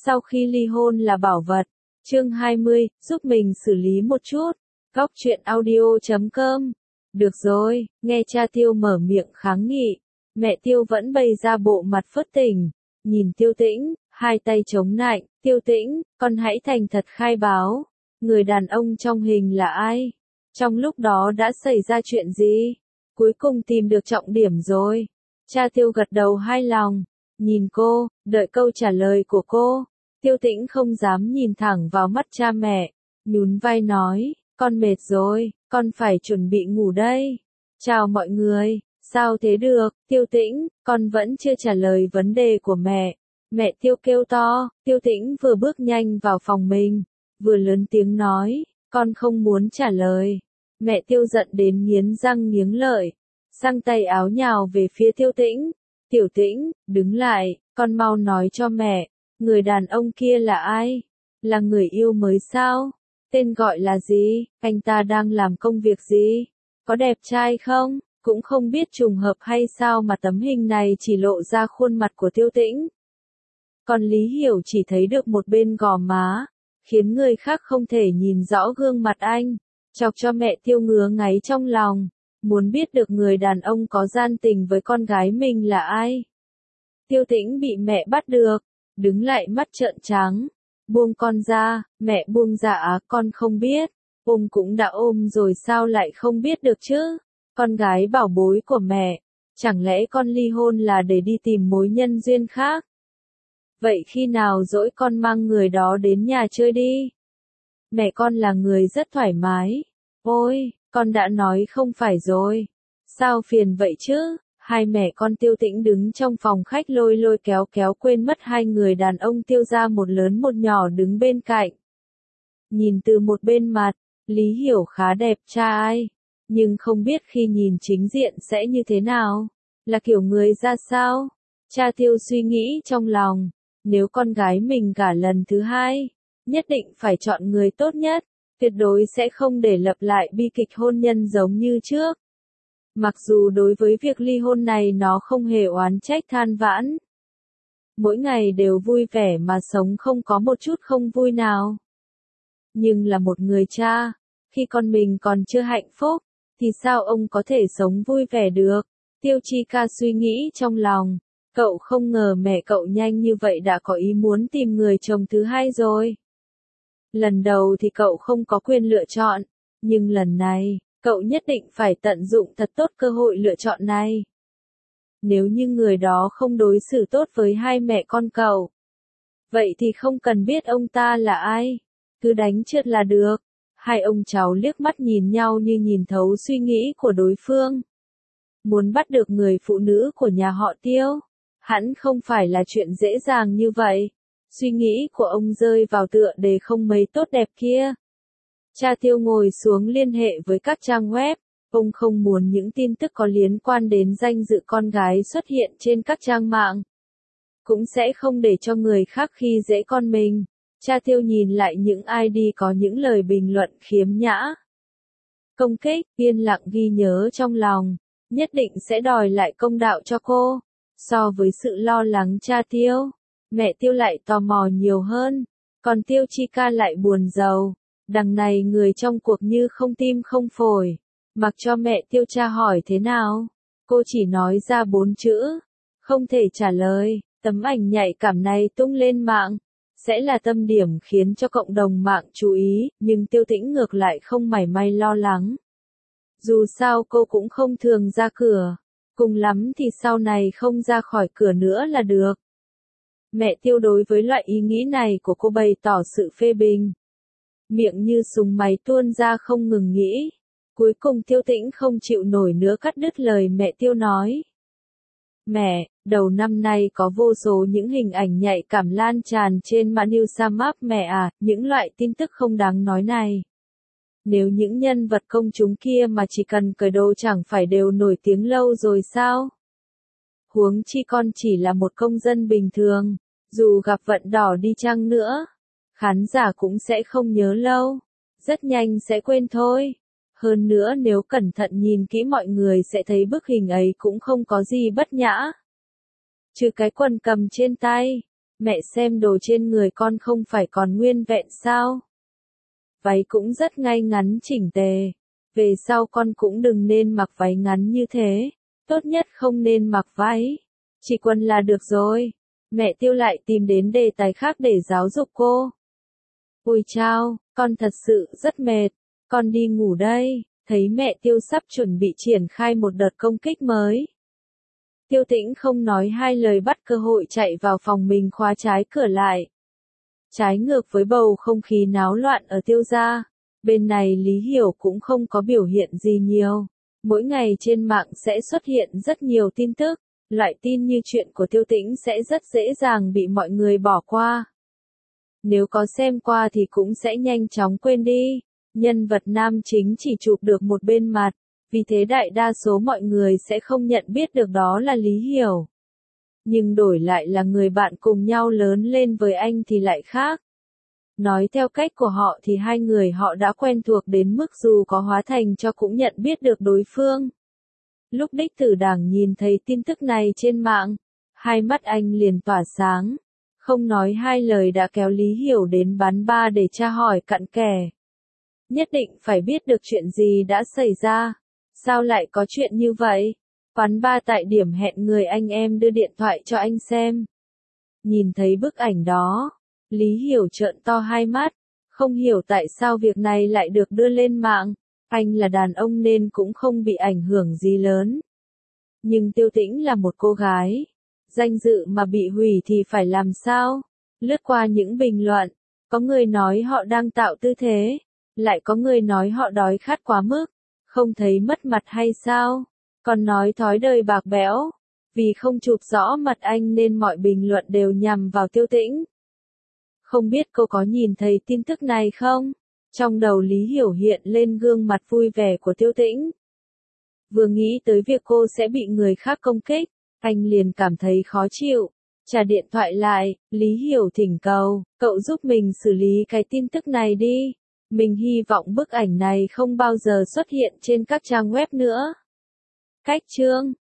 Sau khi ly hôn là bảo vật. Chương 20, giúp mình xử lý một chút. Góc truyện audio.com. Được rồi, nghe cha Tiêu mở miệng kháng nghị. Mẹ Tiêu vẫn bày ra bộ mặt phớt tỉnh. Nhìn Tiêu Tĩnh, hai tay chống nạnh. Tiêu Tĩnh, con hãy thành thật khai báo. Người đàn ông trong hình là ai? Trong lúc đó đã xảy ra chuyện gì? Cuối cùng tìm được trọng điểm rồi. Cha Tiêu gật đầu hài lòng. Nhìn cô, đợi câu trả lời của cô. Tiêu Tĩnh không dám nhìn thẳng vào mắt cha mẹ. Nhún vai nói, con mệt rồi, con phải chuẩn bị ngủ đây. Chào mọi người, sao thế được, Tiêu Tĩnh, con vẫn chưa trả lời vấn đề của mẹ. Mẹ Tiêu kêu to, Tiêu Tĩnh vừa bước nhanh vào phòng mình, vừa lớn tiếng nói, con không muốn trả lời. Mẹ Tiêu giận đến nghiến răng nghiến lợi, giang tay áo nhào về phía Tiêu Tĩnh. Tiểu Tĩnh, đứng lại, con mau nói cho mẹ, người đàn ông kia là ai? Là người yêu mới sao? Tên gọi là gì? Anh ta đang làm công việc gì? Có đẹp trai không? Cũng không biết trùng hợp hay sao mà tấm hình này chỉ lộ ra khuôn mặt của Tiêu Tĩnh. Còn Lý Hiểu chỉ thấy được một bên gò má, khiến người khác không thể nhìn rõ gương mặt anh, chọc cho mẹ Tiêu ngứa ngáy trong lòng, muốn biết được người đàn ông có gian tình với con gái mình là ai. Tiêu Tĩnh bị mẹ bắt được, đứng lại mắt trợn trắng, buông con ra, mẹ buông ra à, con không biết, ôm cũng đã ôm rồi sao lại không biết được chứ, con gái bảo bối của mẹ, chẳng lẽ con ly hôn là để đi tìm mối nhân duyên khác? Vậy khi nào dỗi con mang người đó đến nhà chơi đi. Mẹ con là người rất thoải mái. Ôi, con đã nói không phải rồi. Sao phiền vậy chứ? Hai mẹ con Tiêu Tĩnh đứng trong phòng khách lôi lôi kéo kéo quên mất hai người đàn ông Tiêu gia một lớn một nhỏ đứng bên cạnh. Nhìn từ một bên mặt, Lý Hiểu khá đẹp trai, nhưng không biết khi nhìn chính diện sẽ như thế nào, là kiểu người ra sao? Cha Tiêu suy nghĩ trong lòng, nếu con gái mình gả lần thứ hai, nhất định phải chọn người tốt nhất, tuyệt đối sẽ không để lặp lại bi kịch hôn nhân giống như trước. Mặc dù đối với việc ly hôn này nó không hề oán trách than vãn. Mỗi ngày đều vui vẻ mà sống không có một chút không vui nào. Nhưng là một người cha, khi con mình còn chưa hạnh phúc, thì sao ông có thể sống vui vẻ được? Tiêu Chi Ca suy nghĩ trong lòng, cậu không ngờ mẹ cậu nhanh như vậy đã có ý muốn tìm người chồng thứ hai rồi. Lần đầu thì cậu không có quyền lựa chọn, nhưng lần này, cậu nhất định phải tận dụng thật tốt cơ hội lựa chọn này. Nếu như người đó không đối xử tốt với hai mẹ con cậu, vậy thì không cần biết ông ta là ai, cứ đánh trượt là được. Hai ông cháu liếc mắt nhìn nhau như nhìn thấu suy nghĩ của đối phương. Muốn bắt được người phụ nữ của nhà họ Tiêu, hẳn không phải là chuyện dễ dàng như vậy. Suy nghĩ của ông rơi vào tựa đề không mấy tốt đẹp kia. Cha Tiêu ngồi xuống liên hệ với các trang web, ông không muốn những tin tức có liên quan đến danh dự con gái xuất hiện trên các trang mạng. Cũng sẽ không để cho người khác khi dễ con mình. Cha Tiêu nhìn lại những ID có những lời bình luận khiếm nhã, công kích, yên lặng ghi nhớ trong lòng, nhất định sẽ đòi lại công đạo cho cô. So với sự lo lắng cha Tiêu, mẹ Tiêu lại tò mò nhiều hơn, còn Tiêu Chi Ca lại buồn rầu. Đằng này người trong cuộc như không tim không phổi, mặc cho mẹ Tiêu tra hỏi thế nào, cô chỉ nói ra 4 chữ, không thể trả lời. Tấm ảnh nhạy cảm này tung lên mạng, sẽ là tâm điểm khiến cho cộng đồng mạng chú ý, nhưng Tiêu Tĩnh ngược lại không mảy may lo lắng. Dù sao cô cũng không thường ra cửa, cùng lắm thì sau này không ra khỏi cửa nữa là được. Mẹ Tiêu đối với loại ý nghĩ này của cô bày tỏ sự phê bình. Miệng như súng máy tuôn ra không ngừng nghĩ. Cuối cùng Tiêu Tĩnh không chịu nổi nữa cắt đứt lời mẹ Tiêu nói. Mẹ, đầu năm nay có vô số những hình ảnh nhạy cảm lan tràn trên mạng Newsamap mẹ à, những loại tin tức không đáng nói này. Nếu những nhân vật công chúng kia mà chỉ cần cởi đồ chẳng phải đều nổi tiếng lâu rồi sao? Huống chi con chỉ là một công dân bình thường, dù gặp vận đỏ đi chăng nữa, khán giả cũng sẽ không nhớ lâu, rất nhanh sẽ quên thôi. Hơn nữa nếu cẩn thận nhìn kỹ mọi người sẽ thấy bức hình ấy cũng không có gì bất nhã. Trừ cái quần cầm trên tay, Mẹ xem đồ trên người con không phải còn nguyên vẹn sao? Váy cũng rất ngay ngắn chỉnh tề. Về sau con cũng đừng nên mặc váy ngắn như thế. Tốt nhất không nên mặc váy. Chỉ quần là được rồi. Mẹ Tiêu lại tìm đến đề tài khác để giáo dục cô. Ôi chao, con thật sự rất mệt. Con đi ngủ đây. Thấy mẹ Tiêu sắp chuẩn bị triển khai một đợt công kích mới. Tiêu Tĩnh không nói hai lời bắt cơ hội chạy vào phòng mình khóa trái cửa lại. Trái ngược với bầu không khí náo loạn ở Tiêu gia, bên này Lý Hiểu cũng không có biểu hiện gì nhiều. Mỗi ngày trên mạng sẽ xuất hiện rất nhiều tin tức, loại tin như chuyện của Tiêu Tĩnh sẽ rất dễ dàng bị mọi người bỏ qua. Nếu có xem qua thì cũng sẽ nhanh chóng quên đi. Nhân vật nam chính chỉ chụp được một bên mặt, vì thế đại đa số mọi người sẽ không nhận biết được đó là Lý Hiểu. Nhưng đổi lại là người bạn cùng nhau lớn lên với anh thì lại khác. Nói theo cách của họ thì hai người họ đã quen thuộc đến mức dù có hóa thành cho cũng nhận biết được đối phương. Lúc Đích Tử Đảng nhìn thấy tin tức này trên mạng, hai mắt anh liền tỏa sáng. Không nói hai lời đã kéo Lý Hiểu đến bán ba để tra hỏi cặn kẽ. Nhất định phải biết được chuyện gì đã xảy ra. Sao lại có chuyện như vậy? Quán ba tại điểm hẹn người anh em đưa điện thoại cho anh xem. Nhìn thấy bức ảnh đó, Lý Hiểu trợn to hai mắt, không hiểu tại sao việc này lại được đưa lên mạng. Anh là đàn ông nên cũng không bị ảnh hưởng gì lớn. Nhưng Tiêu Tĩnh là một cô gái. Danh dự mà bị hủy thì phải làm sao? Lướt qua những bình luận, có người nói họ đang tạo tư thế, lại có người nói họ đói khát quá mức, không thấy mất mặt hay sao? Còn nói thói đời bạc bẽo, vì không chụp rõ mặt anh nên mọi bình luận đều nhằm vào Tiêu Tĩnh. Không biết cô có nhìn thấy tin tức này không? Trong đầu Lý Hiểu hiện lên gương mặt vui vẻ của Tiêu Tĩnh. Vừa nghĩ tới việc cô sẽ bị người khác công kích, anh liền cảm thấy khó chịu. Trả điện thoại lại, Lý Hiểu thỉnh cầu, cậu giúp mình xử lý cái tin tức này đi. Mình hy vọng bức ảnh này không bao giờ xuất hiện trên các trang web nữa. Cách chương